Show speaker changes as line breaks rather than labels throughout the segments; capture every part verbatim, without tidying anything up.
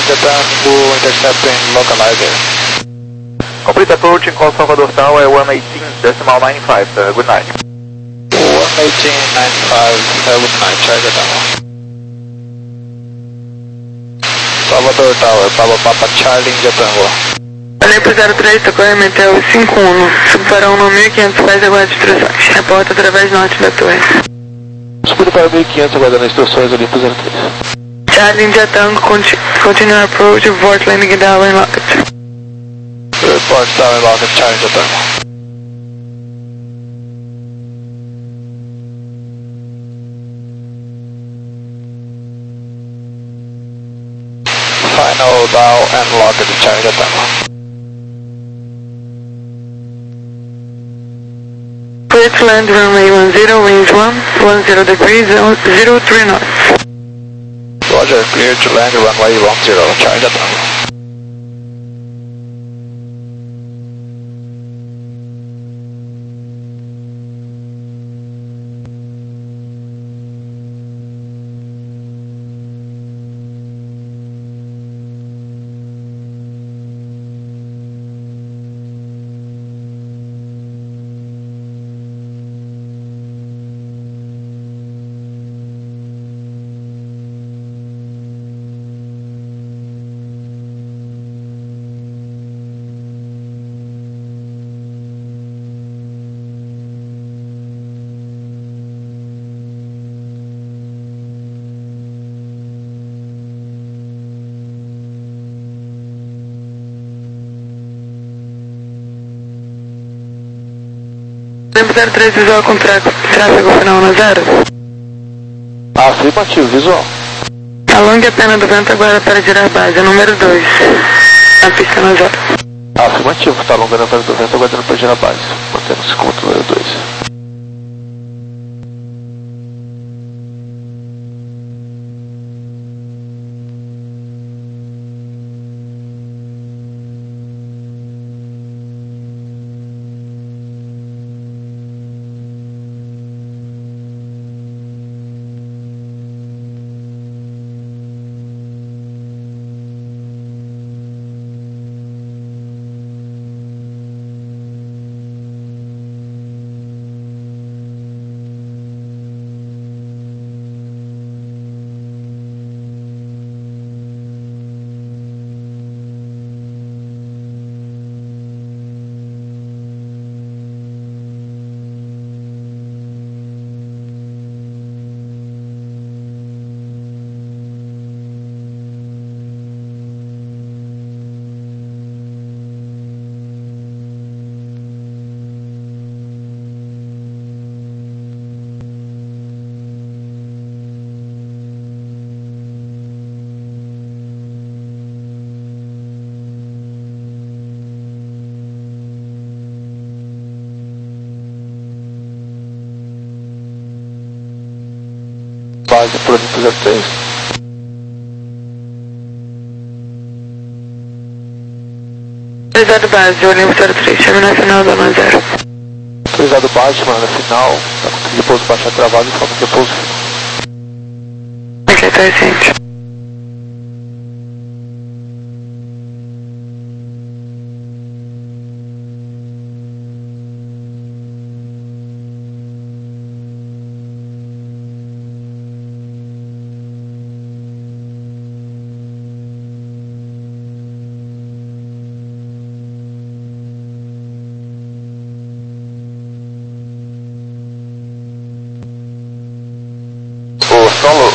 Charlie Tango, intercepting localizer.
Complete approaching, call Salvador Tower, one eighteen decimal ninety-five, uh, good night.
one eighteen ninety-five, uh, good night, Charlie Tango. Salvador Tower, Papa Papa Charlie, India Tango.
Falei pro zero três, tocou M T L cinco um, subparão no mil e quinhentos, faz aguarda instruções. Reporta através norte da torre.
Subindo para mil e quinhentos, aguardando instruções ali pro zero três.
Charlie, India Tango, conti continue approach, report landing down and locked.
Report down and locked, Charlie, India Tango. Final down and locked, Charlie, India Tango.
Clear to land runway one zero, range one, one zero degrees, zero three knots.
Roger, clear to land runway one zero, Charlie Tango.
Tempo zero três, visual com tráfego final na zero.
Afirmativo, visual.
Alongue a pena do vento agora para girar base, número dois. Na pista na zero.
Afirmativo, está alongando a pena do vento aguardando para girar base. Mantendo-se como número dois. Base por Olimpo zero três.
Autorizado base, Olimpo zero três, chame na final da zona zero.
Autorizado base, mano, na final, tá com o repouso baixar travado e falta repouso final.
Ok, tá recente.
Solo.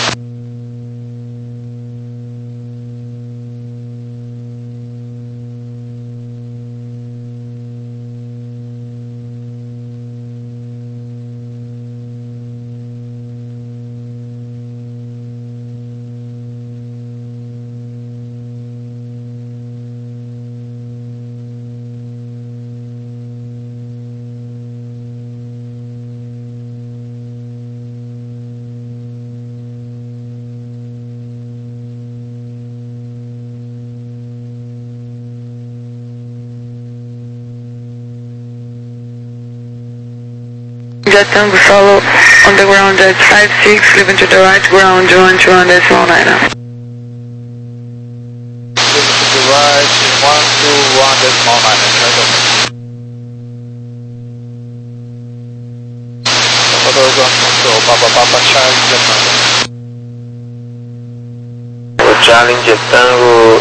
Jet Tango Solo on the ground at five six, leaving to the right ground, one two one decimal nine.
decimal nine, right?
Salvador Ground Control, Papa Papa Charlie Jet Tango.
Charlie Jet Tango,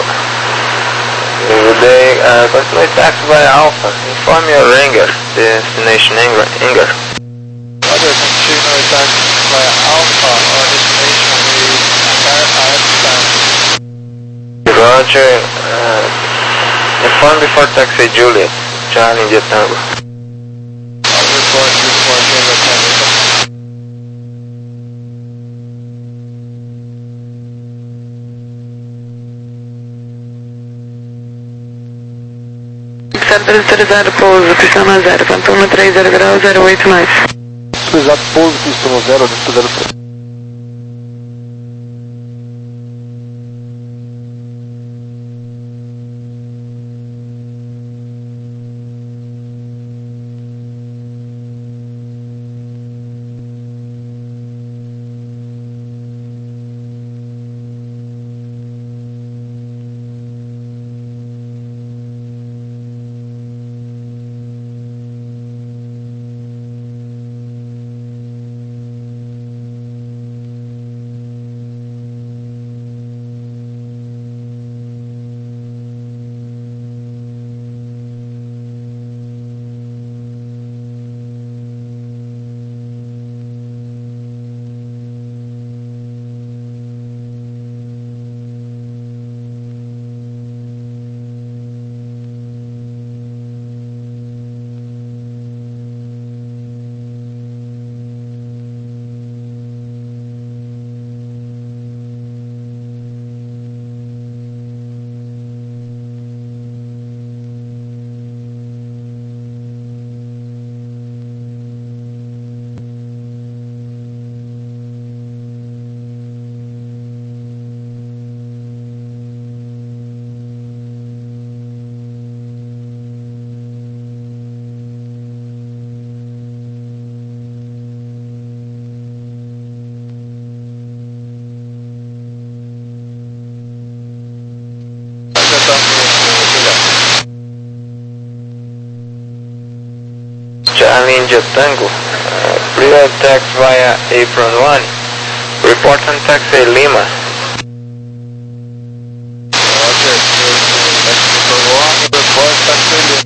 they uh, continue taxi via Alpha. Inform your ringer, destination Inger. Inger.
Roger, continue taxi via Alpha or destination with Air
Roger, uh, inform before taxi Juliet, Charlie Jet Tango.
I'll report before Juliet Tango.
Autorizado pouso, pistão na zero, Pantona três zero grau, zero oito mais.
Autorizado pouso, pistão no zero, dentro zero três.
Charlie Jet Tango, uh, pre-ride tax via Apron one, report on taxi Lima.
Roger, Apron one, report taxi Lima.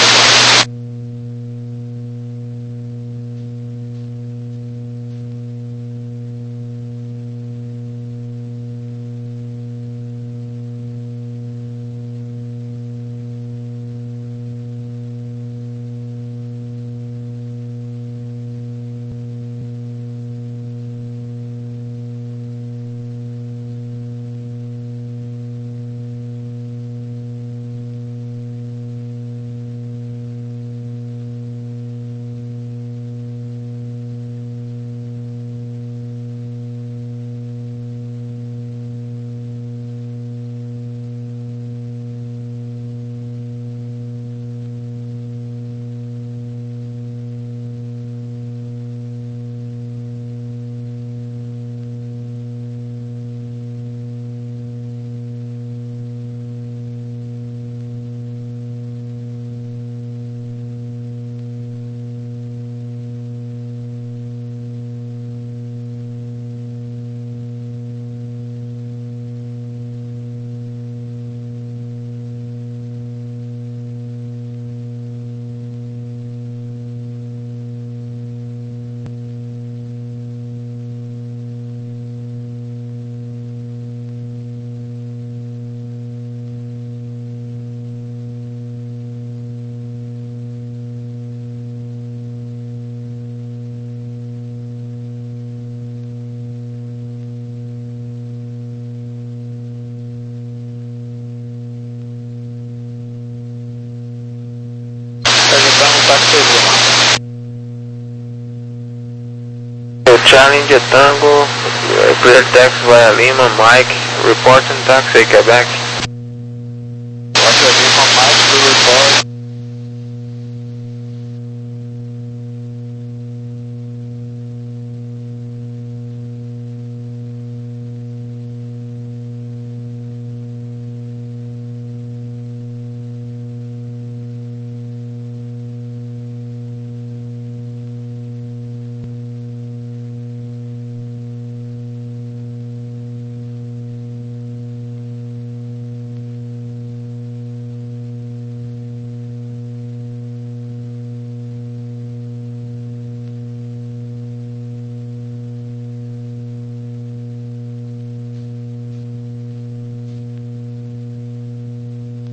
Charlie Jet Tango, clear tax via Lima, Mike, reporting taxi Quebec.
Roger, Lima, Mike, we report.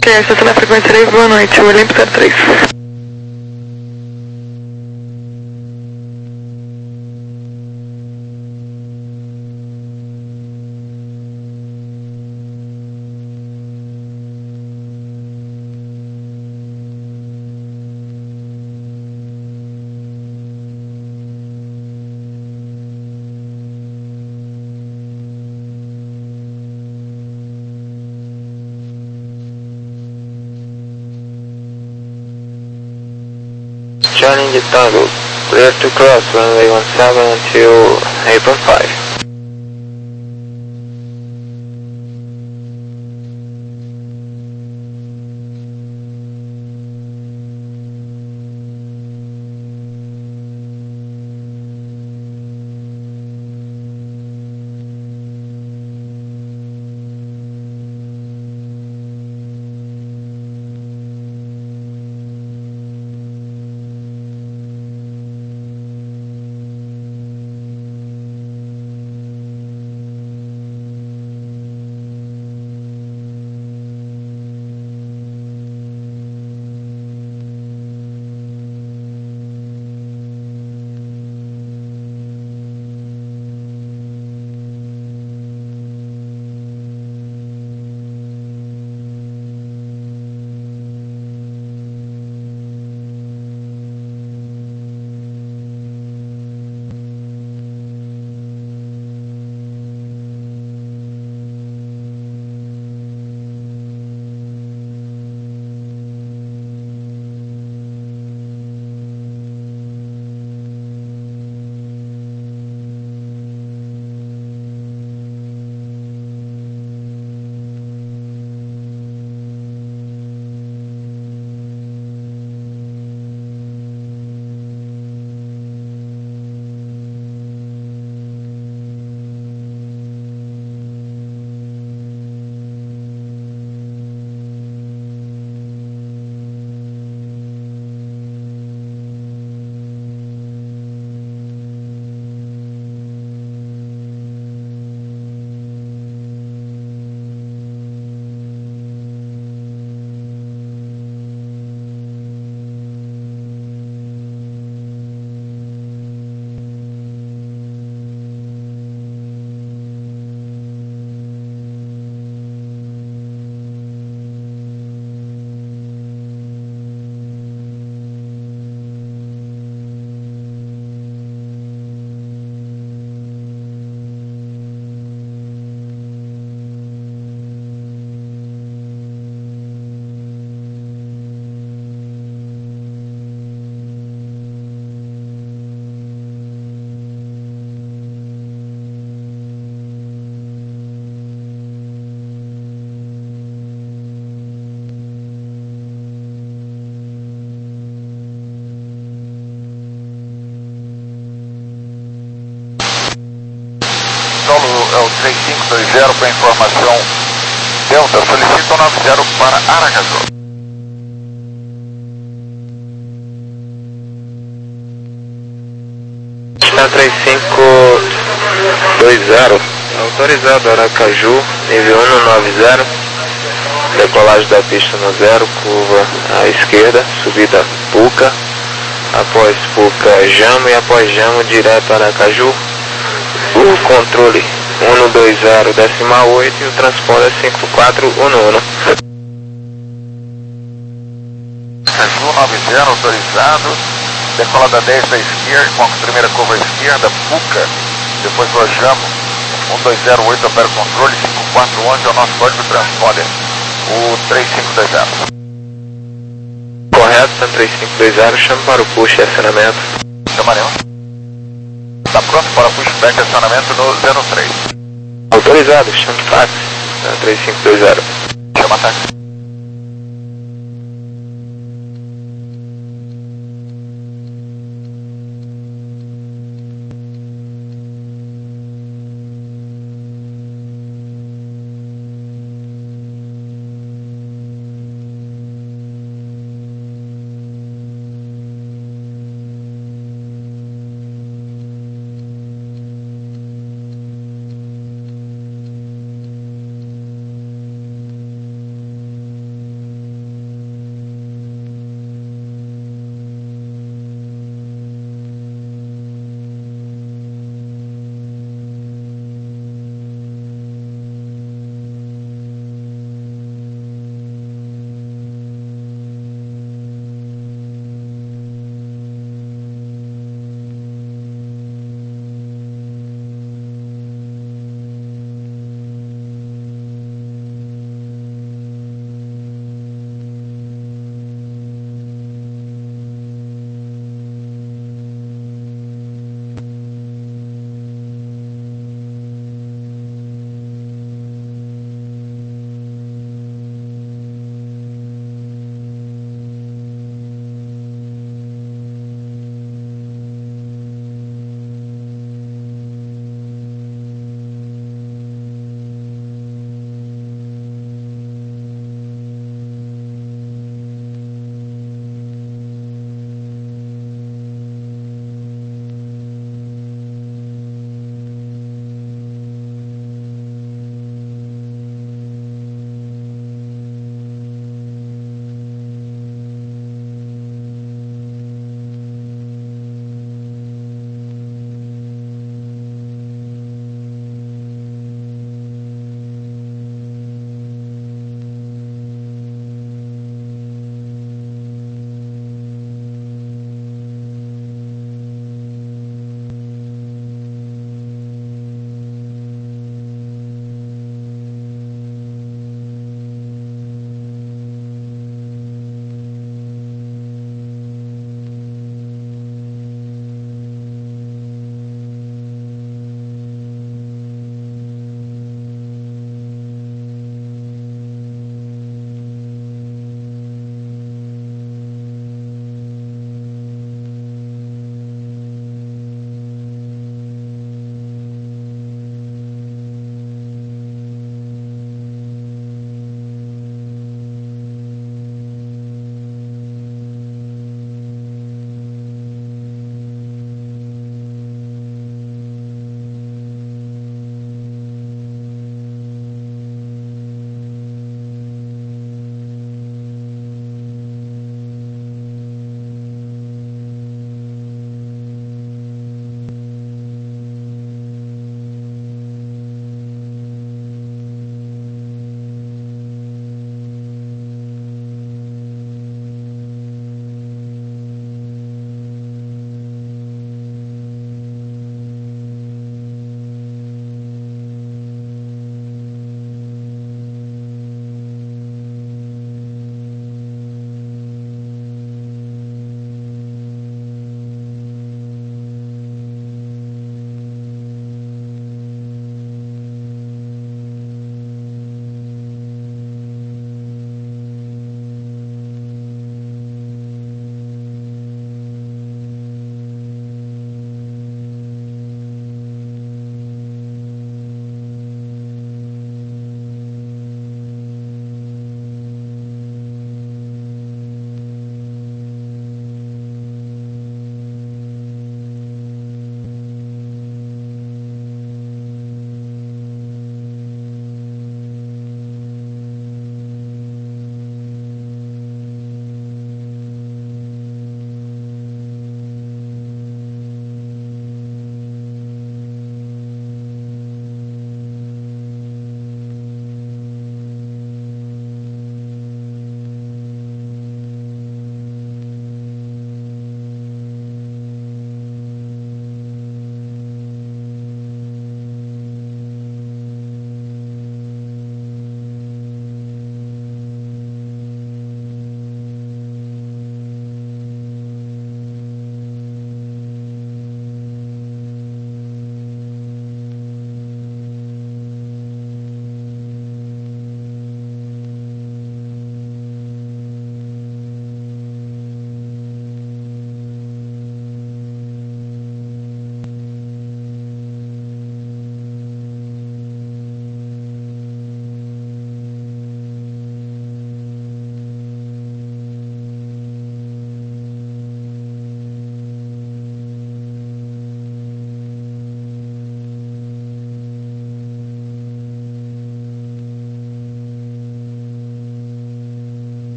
Ok, estação da frequência três, boa noite, o Olimpo zero três.
Charlie India Tango, clear to cross runway one seven until apron five.
É o três cinco dois zero para informação Delta, solicita o nove zero para Aracaju.
Está três cinco dois zero, autorizado Aracaju, nível um no nove zero, decolagem da pista no zero, curva à esquerda, subida Puca, após Puca Jamo e após Jamo direto Aracaju, o controle um no dois zero decimal oito e o transponder cinco quatro um no um.
Aracaju nove zero autorizado, decola da dez da esquerda, com a primeira curva à esquerda, Puca, depois do Jamo, um dois zero oito opera controle, cinco quatro onze é o nosso código transponder, o três cinco dois zero.
Correto, três cinco dois zero, chama para o push e acionamento.
Chamaremos. Está pronto para pushback e acionamento no zero três.
Autorizado, chama táxi, três cinco dois zero.
Chama táxi.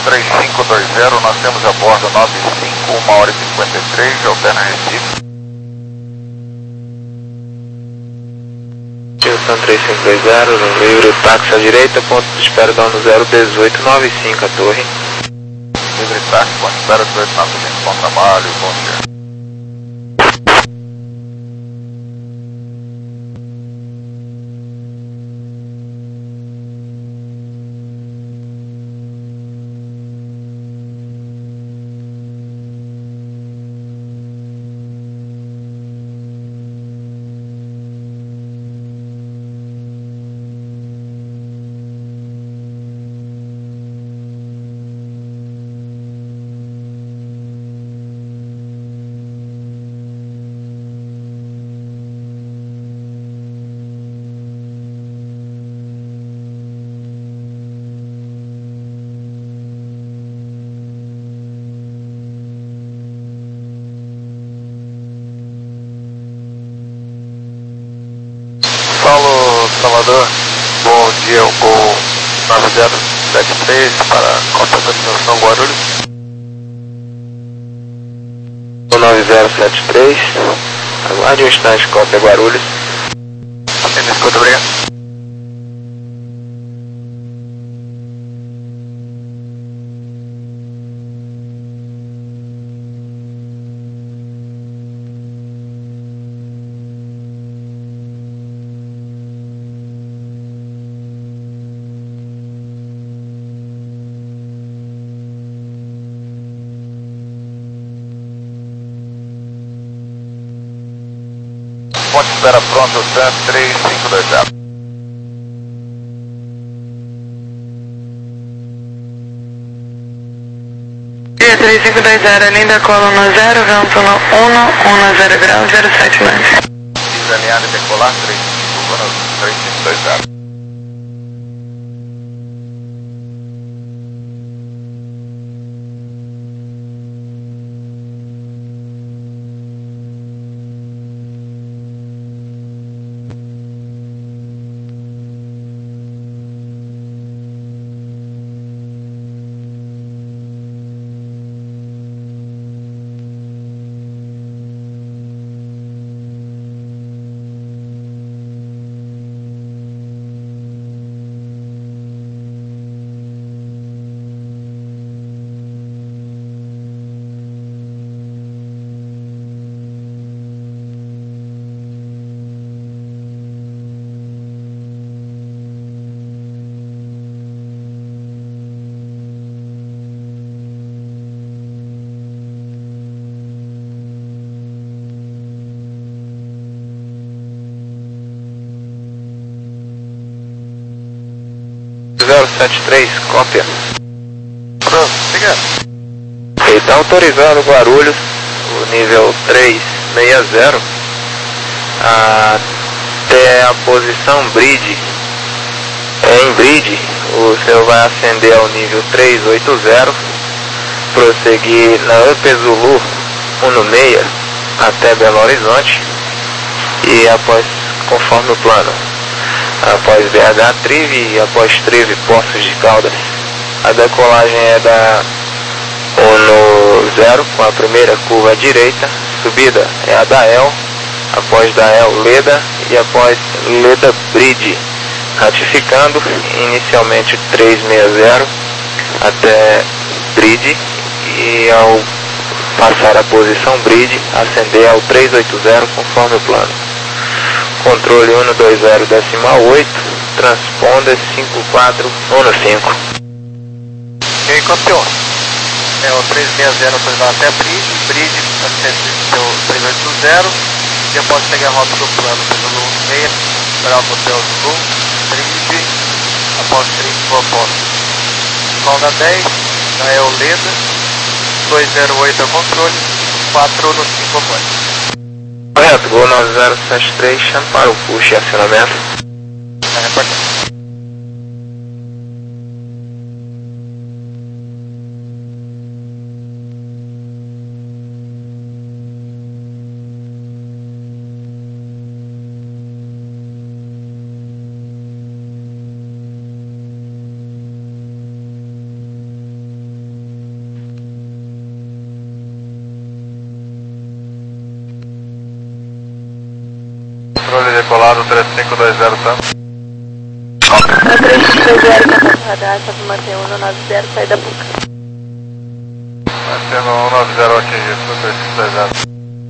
três cinco dois zero, nós temos a bordo nove cinco, uma hora e cinquenta e três, alterna Recife.
Houston três cinco dois zero, no livre táxi à direita, ponto de espera dono zero dezoito nove cinco, a torre.
Livre táxi, ponto de espera dezoito nove cinco, bom trabalho, bom dia.
Paulo, Salvador, bom dia, o Gol nove zero sete três para compensação Guarulhos.
O nove zero sete três, aguarde um instante, cópia Guarulhos.
Atende, escuta, obrigado.
Ponte de espera pronto, Sam três cinco dois zero.
Dia três cinco dois zero, linda coluna zero, vento no um, um zero grau, zero sete nove.
Desalinhado e decolar, três cinco dois zero.
zero sete três, cópia.
Pronto, obrigado.
Ele está autorizado Guarulhos, o nível três seis zero, até a posição Bridge. Em Bridge, o senhor vai ascender ao nível três oito zero, prosseguir na Up Zulu um seis até Belo Horizonte e após, conforme o plano, após B H Trive e após Trive Poços de Caldas, a decolagem é da Uno zero com a primeira curva à direita, subida é a da El, após da El Leda e após Leda Bridge, ratificando inicialmente três seis zero até Bridge e ao passar a posição Bridge, ascender ao três oito zero conforme o plano. Controle um dois zero decimal oito, transponder cinco quatro um cinco.
E aí, campeão? É o três seis zero autorizado até Bridge, Bridge ascendeu três oito zero, e após pegar a rota do plano pelo um seis, para o Hotel Zulu, Trive, após Trive for posto. Calda dez, da El Leda, dois zero oito a controle, quatro no cinco após.
Correto, Gol nove zero sete três, chama para o push e acionamento.
Tá reportado. Decolado três cinco dois zero, tá?
três cinco dois zero, contato radar, só para manter um nove zero, saída Puca.
Mantendo um nove zero atingido, três cinco dois zero.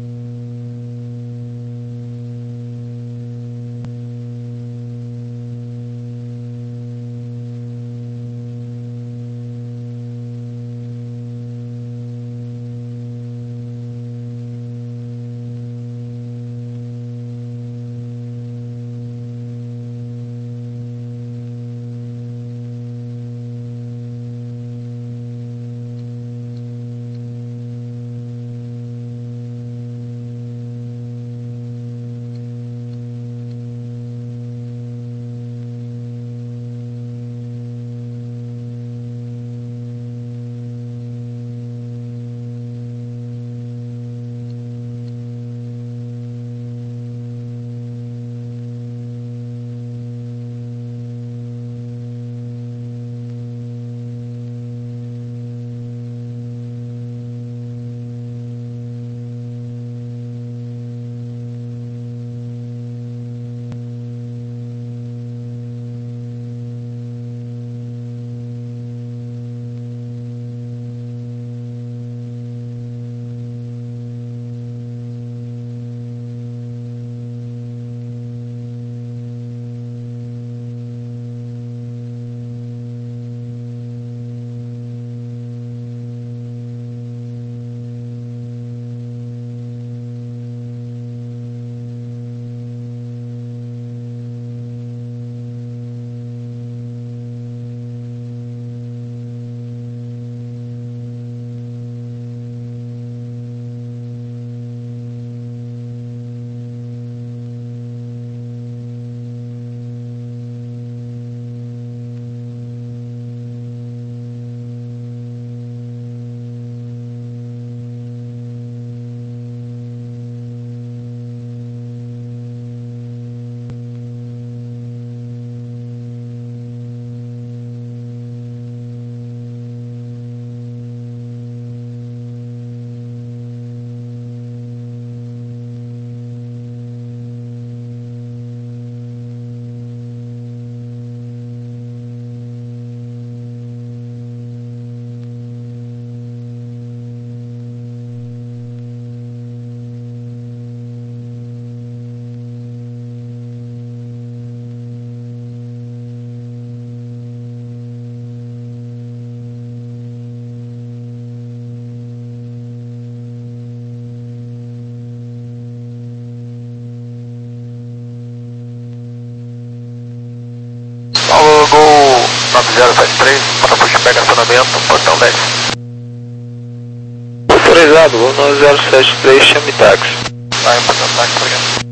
nove zero sete três, para pushback acionamento, portão dez.
Autorizado, Gol nove zero sete três, chame táxi.
Vai, portão táxi, obrigado.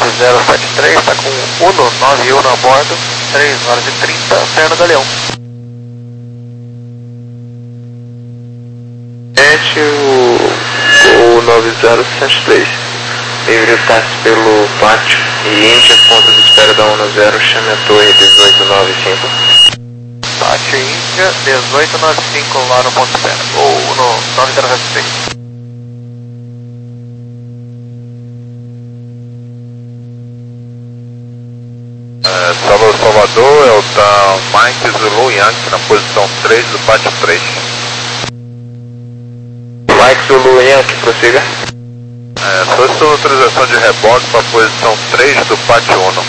nove zero sete três, está com Uno nove um a bordo, três horas e trinta, Fernando Galeão.
Sete, o, o nove zero sete três. Livre táxi pelo pátio e Índia, ponto de espera da Uno zero, chame a torre dezoito nove cinco.
Pátio Índia, dezoito nove cinco lá no ponto de espera, ou no nove zero sete três.
É, Salvador, Salvador, é o da Mike Zulu Yankee na posição três do pátio três.
Mike Zulu Yankee, prossiga.
É, solicito autorização de reboque para a posição três do pátio um.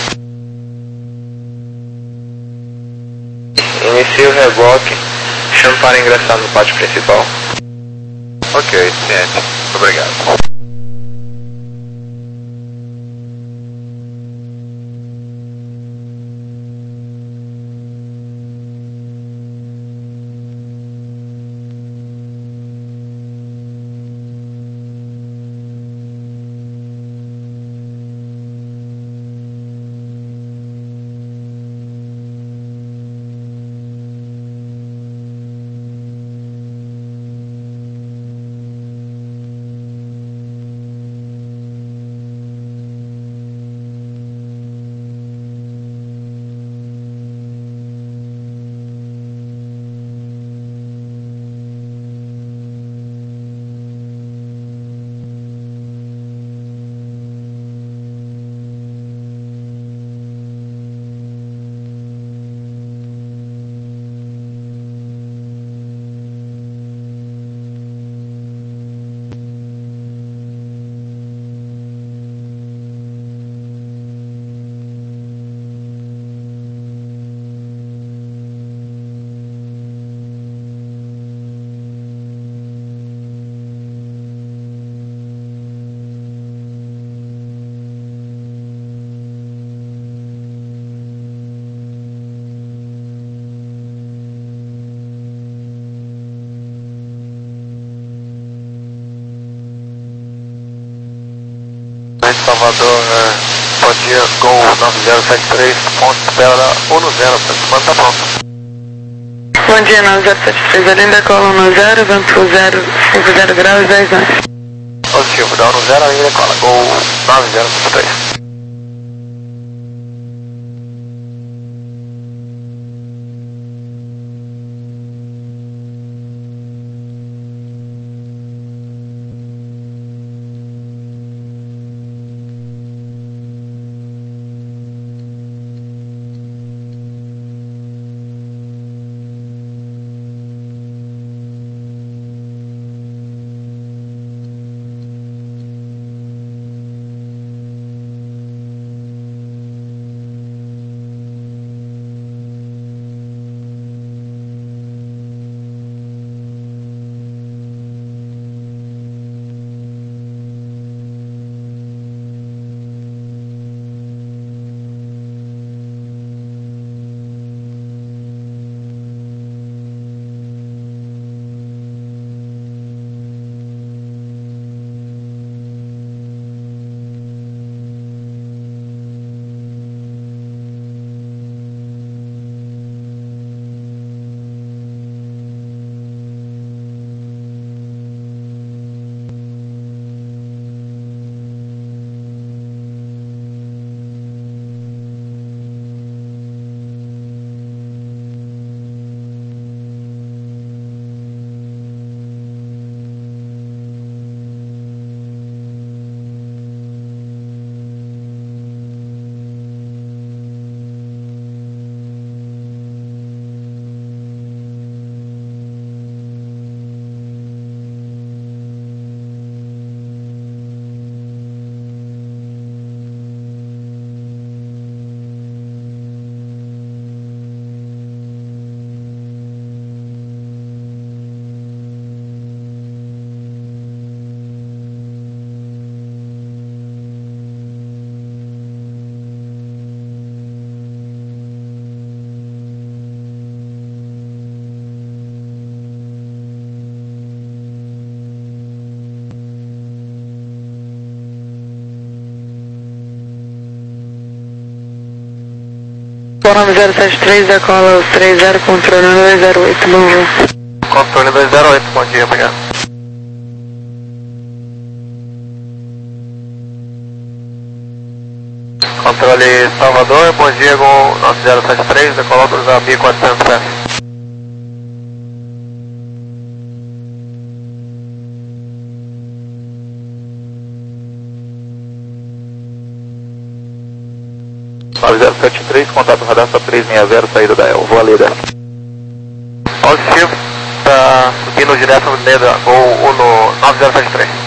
Inicie o reboque, chame para ingressar no pátio principal.
Ok, ciente. Muito obrigado.
Salvador, é, bom dia, Gol nove zero sete três, ponto de espera Uno zero, tá pronto.
Bom dia, nove zero sete três, além da cola Uno zero, vento zero, cinco zero graus, dez anos.
Positivo, da Uno zero, além da cola, Gol nove zero sete três.
nove zero sete três, decola os três zero, controle dois zero oito, bom voo.
Controle dois zero oito, bom dia, obrigado. Controle Salvador, bom dia com nove zero sete três, decola autorizado mil e quatrocentos pés.
nove zero sete três, contato radar para três seis zero, saída da El, vou a Leda.
Positivo, está subindo direto no Leda, ou no nove zero sete três.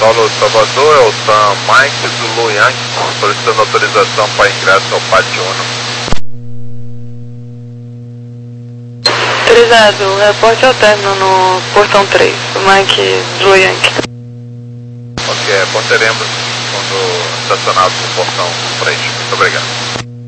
Paulo Salvador, é o Sam Mike do Lu Yang, solicitando autorização para ingresso ao Pátio Uno.
Autorizado, reporte ao término no portão três, Mike do Lu Yang.
Ok, reporteremos quando estacionado no portão três. Muito obrigado.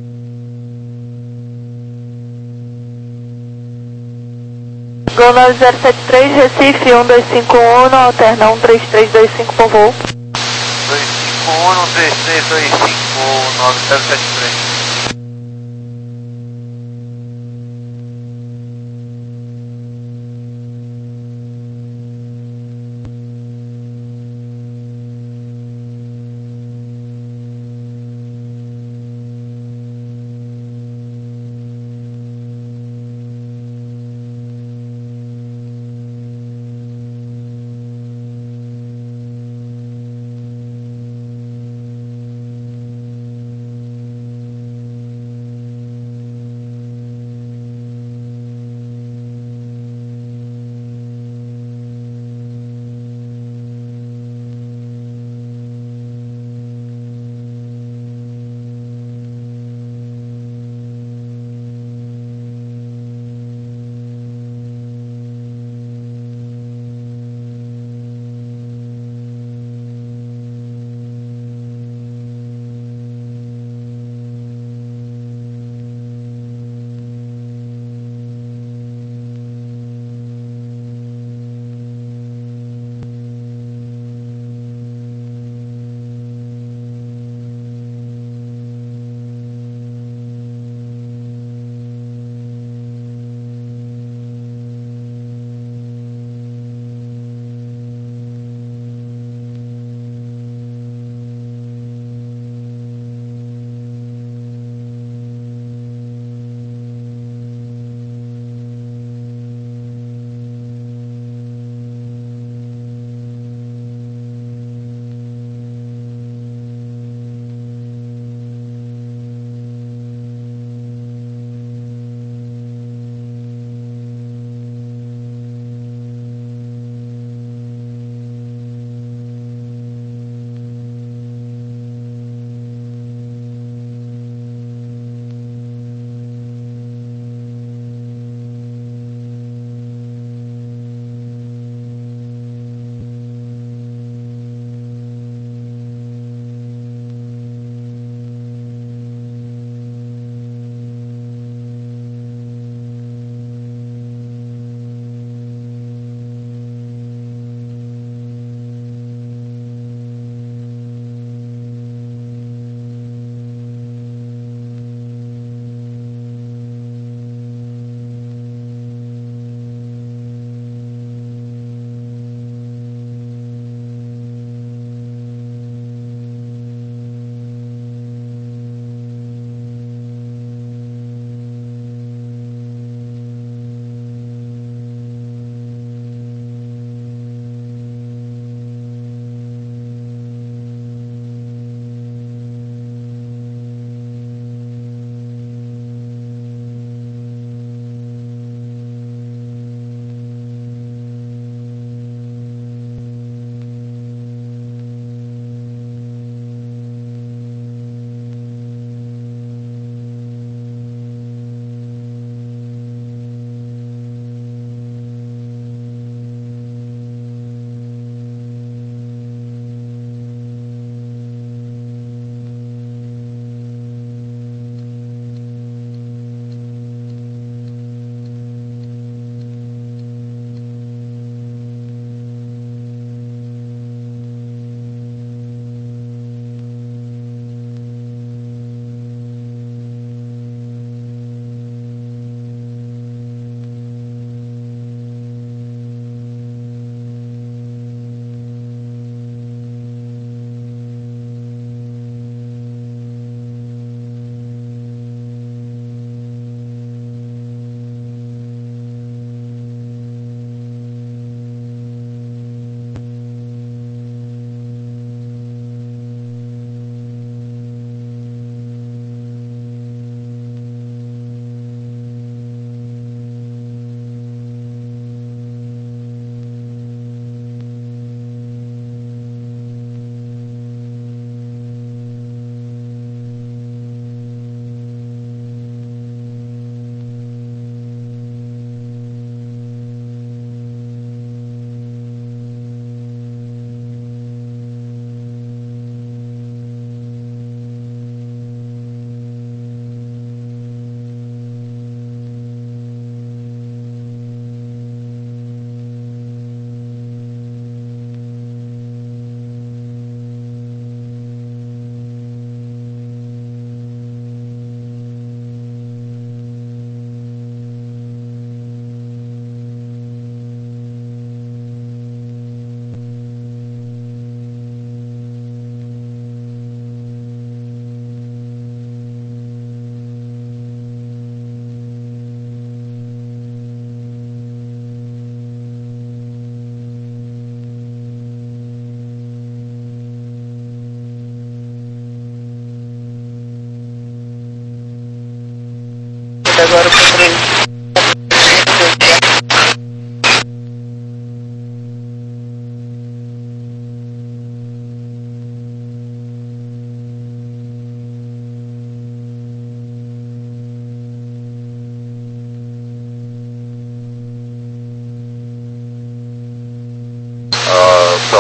Gol nove zero sete três, Recife um dois cinco um, alterna um três três dois cinco, por favor.
dois cinco um, três três dois cinco, nove zero sete três.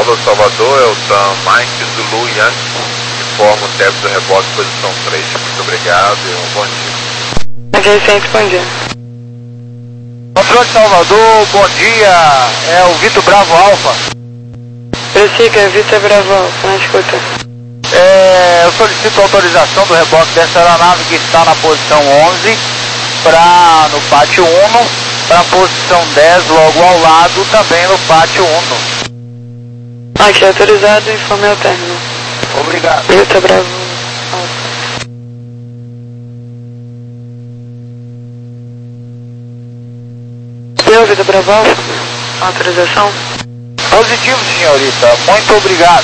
Alô Salvador, é o Tam Mike Zulu Yankee. Informa o tempo do rebote, posição três. Muito obrigado e um bom dia.
Ok, sempre bom dia.
Controle de Salvador, bom dia. É o Vitor Bravo Alfa.
Precica, Vitor Bravo Alfa, na escuta.
É, eu solicito autorização do reboque dessa aeronave que está na posição onze para no pátio um, para a posição dez logo ao lado, também no pátio um.
Ok, autorizado, informe ao término.
Obrigado.
Vitor Bravo Alfa. Deu, Vitor Bravo Alfa? Autorização?
Positivo, senhorita. Muito obrigado.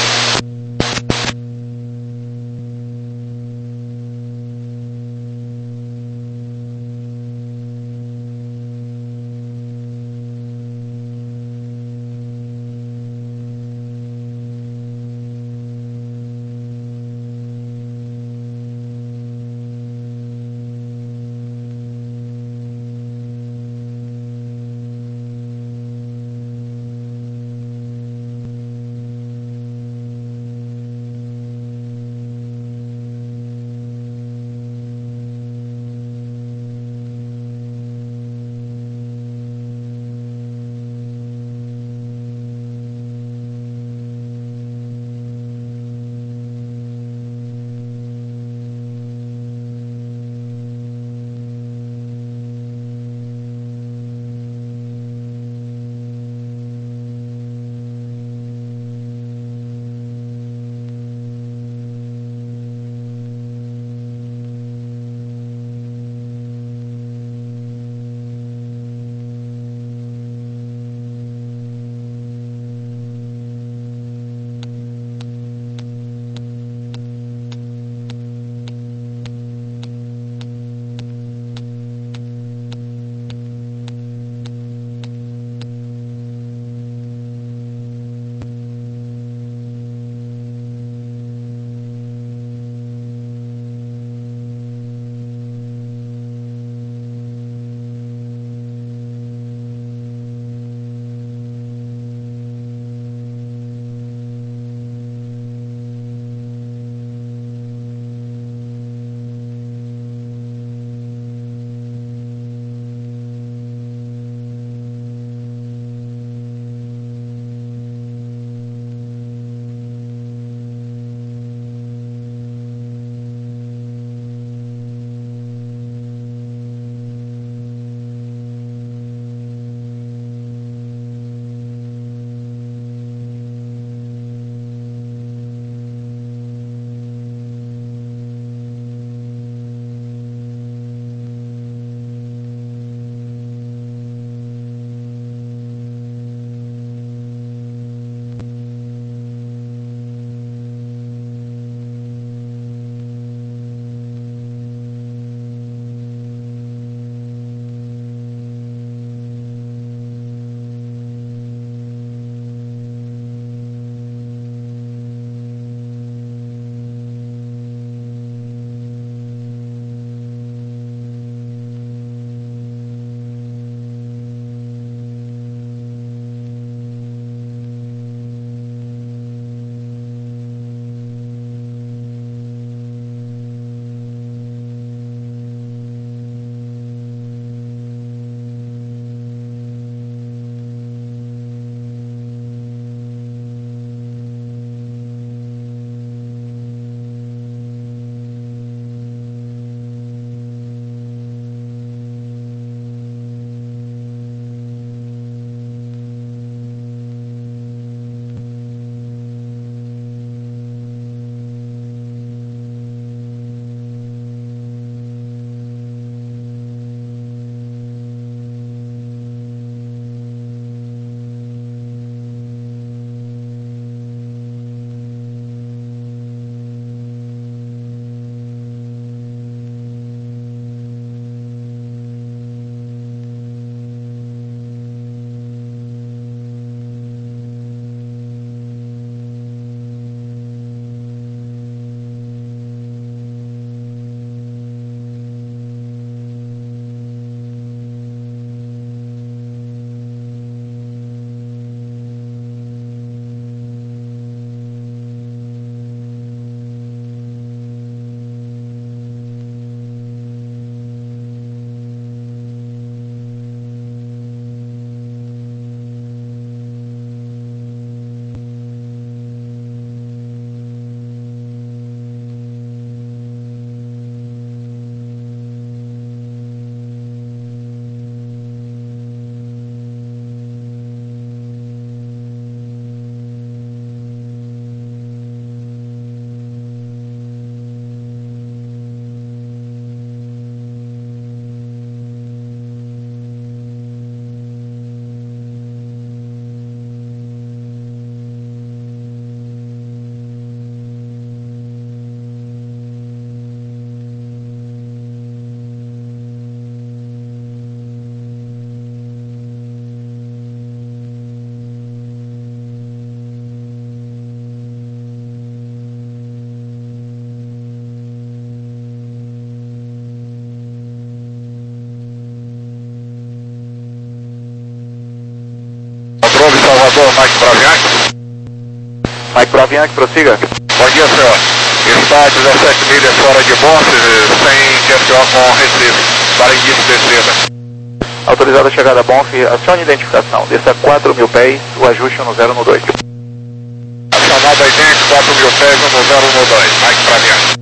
Salvador, Mike Bravianchi.
Mike Bravianchi, prossiga.
Bom dia, senhor. Está dezessete milhas fora de Bonfim, sem Q F O com Recife, para início de descida.
Autorizada a chegada a Bonfim, acione identificação. Desça quatro mil pés, o ajuste no zero no dois.
Acionada idêntica, quatro mil pés, no zero no dois. Mike Bravianchi.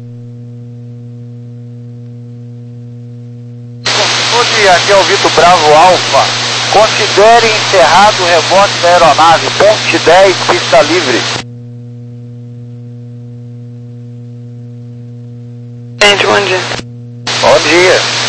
Bom dia, aqui é o Vitor Bravo Alfa. Considere encerrado o rebote da aeronave. Ponte dez, pista livre.
Gente, bom dia.
Bom dia.